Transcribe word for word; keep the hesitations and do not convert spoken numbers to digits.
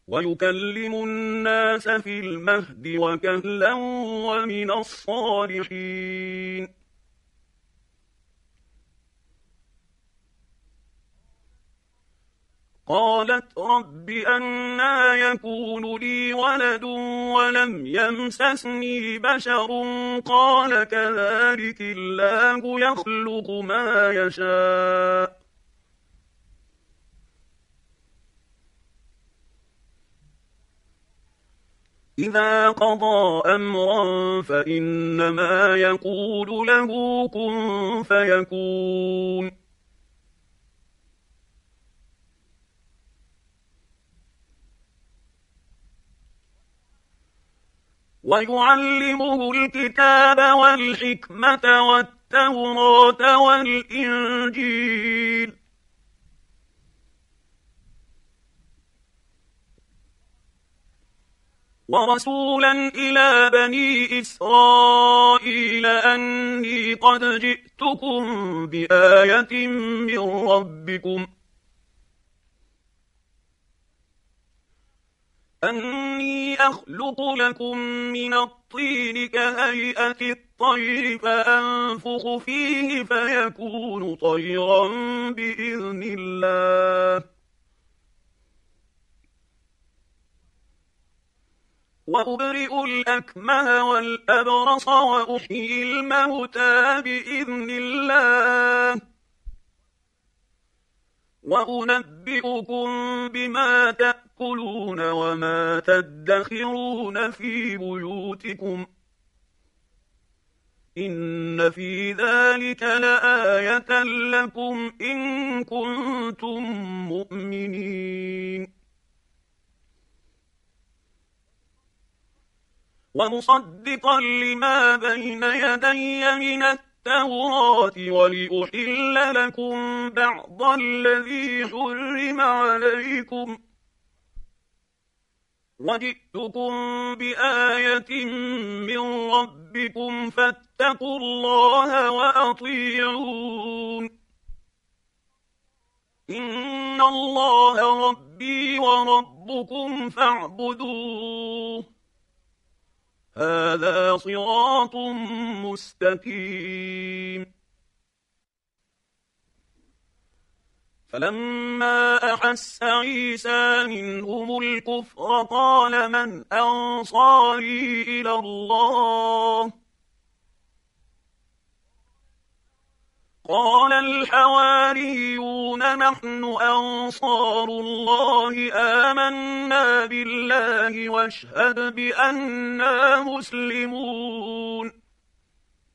ويكلم الناس في المهد وكهلا ومن الصالحين. قالت رب أنى يكون لي ولد ولم يمسسني بشر قال كذلك الله يخلق ما يشاء إذا قضى أمرا فإنما يقول له كن فيكون. ويعلمه الكتاب والحكمة والتوراة والإنجيل ورسولا إلى بني إسرائيل أني قد جئتكم بآية من ربكم أني أخلق لكم من الطين كهيئة الطير فأنفخ فيه فيكون طيرا بإذن الله وأبرئ الأكمه والأبرص وأحيي الموتى بإذن الله وأنبئكم بما تأكلون وما تدخرون في بيوتكم إن في ذلك لآية لكم إن كنتم مؤمنين. ومصدقا لما بين يدي من التوراة ولأحل لكم بعض الذي حرم عليكم وجئتكم بآية من ربكم فاتقوا الله وأطيعون إن الله ربي وربكم فاعبدوه هذا صراط مستقيم. فلما أحس عيسى منهم الكفر قال من أنصاري إلى الله قال الحواريون نحن أنصار الله آمنا بالله واشهد بأننا مسلمون.